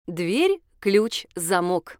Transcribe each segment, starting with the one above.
Дверь, ключ, замок.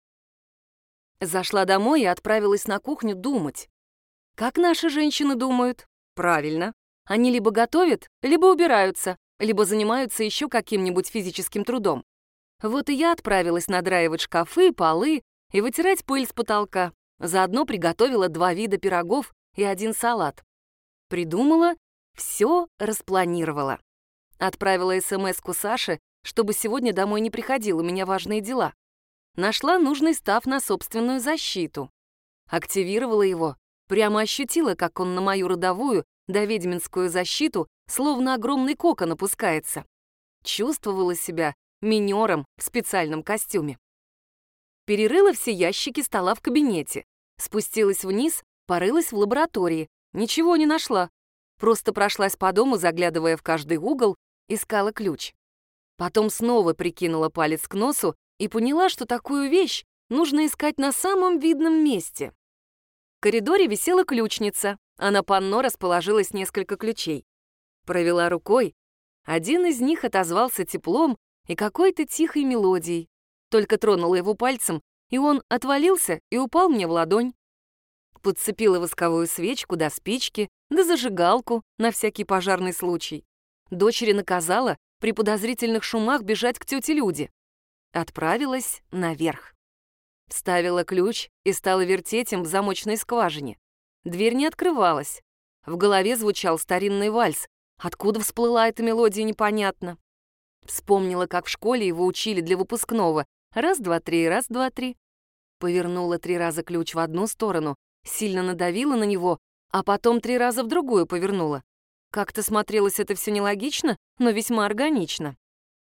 Зашла домой и отправилась на кухню думать. Как наши женщины думают? Правильно. Они либо готовят, либо убираются, либо занимаются еще каким-нибудь физическим трудом. Вот и я отправилась надраивать шкафы, полы и вытирать пыль с потолка. Заодно приготовила 2 вида пирогов и 1 салат. Придумала, все распланировала. Отправила смс-ку Саше, чтобы сегодня домой не приходил, у меня важные дела. Нашла нужный став на собственную защиту. Активировала его, прямо ощутила, как он на мою родовую, доведьминскую защиту, словно огромный кокон опускается. Чувствовала себя минером в специальном костюме. Перерыла все ящики стола в кабинете. Спустилась вниз, порылась в лаборатории. Ничего не нашла. Просто прошлась по дому, заглядывая в каждый угол, искала ключ. Потом снова прикинула палец к носу и поняла, что такую вещь нужно искать на самом видном месте. В коридоре висела ключница, а на панно расположилось несколько ключей. Провела рукой. Один из них отозвался теплом и какой-то тихой мелодией. Только тронула его пальцем, и он отвалился и упал мне в ладонь. Подцепила восковую свечку до спички, да зажигалку на всякий пожарный случай. Дочери наказала при подозрительных шумах бежать к тете Люде. Отправилась наверх. Вставила ключ и стала вертеть им в замочной скважине. Дверь не открывалась. В голове звучал старинный вальс. Откуда всплыла эта мелодия, непонятно. Вспомнила, как в школе его учили для выпускного. Раз, два, три, раз, два, три. Повернула 3 раза ключ в одну сторону, сильно надавила на него, а потом 3 раза в другую повернула. Как-то смотрелось это все нелогично, но весьма органично.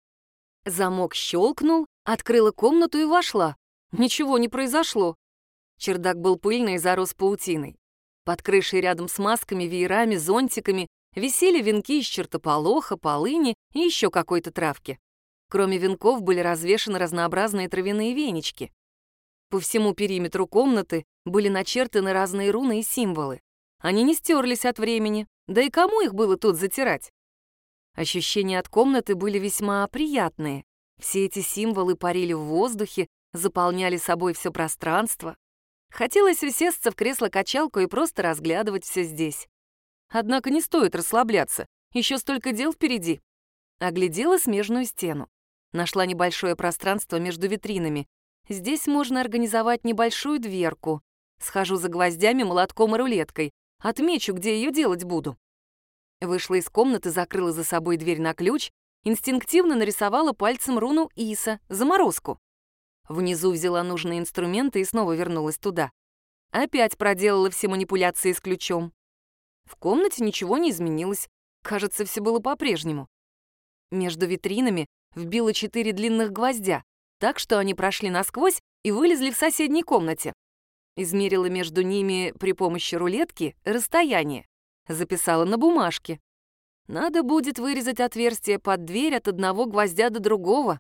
Замок щелкнул, открыла комнату и вошла. Ничего не произошло. Чердак был пыльный и зарос паутиной. Под крышей рядом с масками, веерами, зонтиками висели венки из чертополоха, полыни и еще какой-то травки. Кроме венков были развешаны разнообразные травяные венички. По всему периметру комнаты были начертаны разные руны и символы. Они не стерлись от времени, да и кому их было тут затирать? Ощущения от комнаты были весьма приятные. Все эти символы парили в воздухе, заполняли собой все пространство. Хотелось усесться в кресло-качалку и просто разглядывать все здесь. Однако не стоит расслабляться, еще столько дел впереди. Оглядела смежную стену. Нашла небольшое пространство между витринами. Здесь можно организовать небольшую дверку. Схожу за гвоздями, молотком и рулеткой. Отмечу, где ее делать буду. Вышла из комнаты, закрыла за собой дверь на ключ, инстинктивно нарисовала пальцем руну Иса, заморозку. Внизу взяла нужные инструменты и снова вернулась туда. Опять проделала все манипуляции с ключом. В комнате ничего не изменилось. Кажется, все было по-прежнему. Между витринами вбила 4 длинных гвоздя, так что они прошли насквозь и вылезли в соседней комнате. Измерила между ними при помощи рулетки расстояние. Записала на бумажке. Надо будет вырезать отверстие под дверь от одного гвоздя до другого.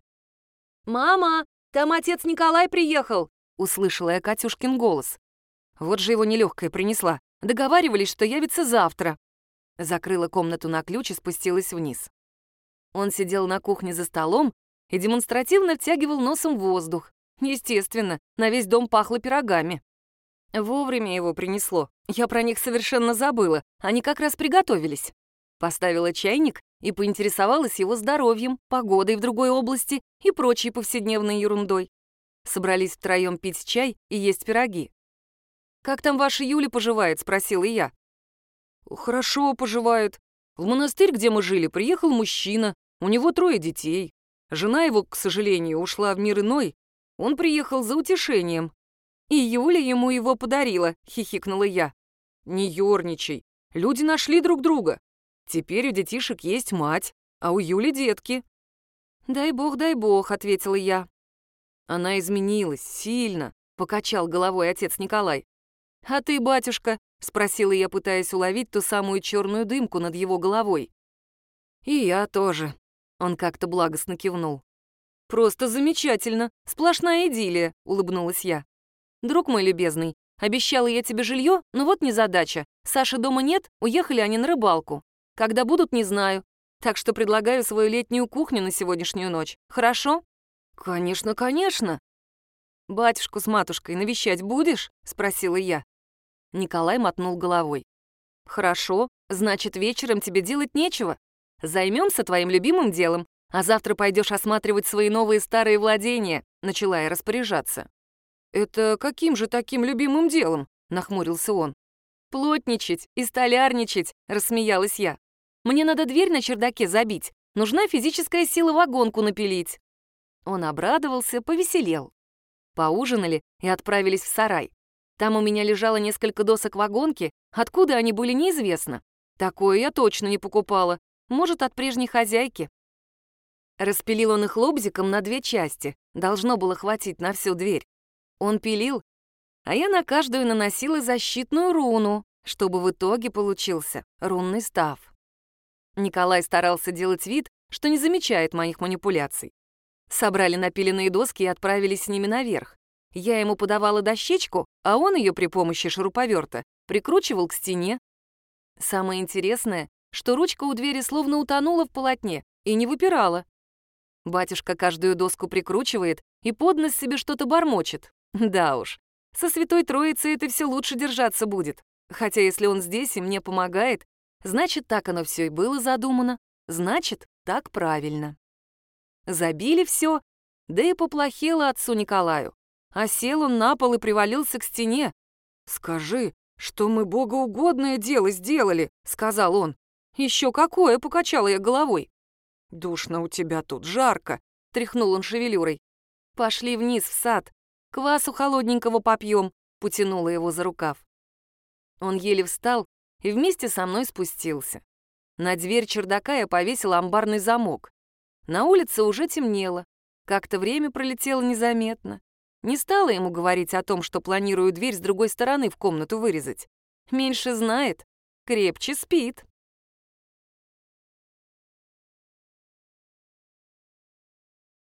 «Мама, там отец Николай приехал!» — услышала я Катюшкин голос. Вот же его нелегкая принесла. Договаривались, что явится завтра. Закрыла комнату на ключ и спустилась вниз. Он сидел на кухне за столом и демонстративно втягивал носом воздух. Естественно, на весь дом пахло пирогами. Вовремя его принесло. Я про них совершенно забыла. Они как раз приготовились. Поставила чайник и поинтересовалась его здоровьем, погодой в другой области и прочей повседневной ерундой. Собрались втроем пить чай и есть пироги. «Как там ваша Юля поживает?» — спросила я. «Хорошо поживает. В монастырь, где мы жили, приехал мужчина. У него 3 детей. Жена его, к сожалению, ушла в мир иной. Он приехал за утешением. И Юля ему его подарила», — хихикнула я. «Не ерничай. Люди нашли друг друга. Теперь у детишек есть мать, а у Юли детки». дай бог», — ответила я. «Она изменилась сильно», — покачал головой отец Николай. «А ты, батюшка?» — спросила я, пытаясь уловить ту самую черную дымку над его головой. «И я тоже», — он как-то благостно кивнул. «Просто замечательно, сплошная идиллия», — улыбнулась я. «Друг мой любезный, обещала я тебе жилье, но вот незадача. Саши дома нет, уехали они на рыбалку. Когда будут, не знаю. Так что предлагаю свою летнюю кухню на сегодняшнюю ночь. Хорошо?» «Конечно, конечно». «Батюшку с матушкой навещать будешь?» — спросила я. Николай мотнул головой. «Хорошо, значит, вечером тебе делать нечего. Займемся твоим любимым делом, а завтра пойдешь осматривать свои новые старые владения», — начала я распоряжаться. «Это каким же таким любимым делом?» — нахмурился он. «Плотничать и столярничать», — рассмеялась я. «Мне надо дверь на чердаке забить, нужна физическая сила вагонку напилить». Он обрадовался, повеселел. Поужинали и отправились в сарай. Там у меня лежало несколько досок вагонки, откуда они были неизвестно. Такое я точно не покупала, может, от прежней хозяйки. Распилил он их лобзиком на 2 части, должно было хватить на всю дверь. Он пилил, а я на каждую наносила защитную руну, чтобы в итоге получился рунный став. Николай старался делать вид, что не замечает моих манипуляций. Собрали напиленные доски и отправились с ними наверх. Я ему подавала дощечку, а он ее при помощи шуруповерта прикручивал к стене. Самое интересное, что ручка у двери словно утонула в полотне и не выпирала. Батюшка каждую доску прикручивает и под нос себе что-то бормочет. Да уж, со Святой Троицей это все лучше держаться будет. Хотя если он здесь и мне помогает, значит, так оно все и было задумано, значит, так правильно. Забили все, да и поплохело отцу Николаю. А сел он на пол и привалился к стене. «Скажи, что мы богоугодное дело сделали», — сказал он. «Еще какое!» — покачала я головой. «Душно у тебя тут, жарко», — тряхнул он шевелюрой. «Пошли вниз в сад, квасу холодненького попьем», — потянула его за рукав. Он еле встал и вместе со мной спустился. На дверь чердака я повесила амбарный замок. На улице уже темнело, как-то время пролетело незаметно. Не стала ему говорить о том, что планирую дверь с другой стороны в комнату вырезать. Меньше знает, крепче спит.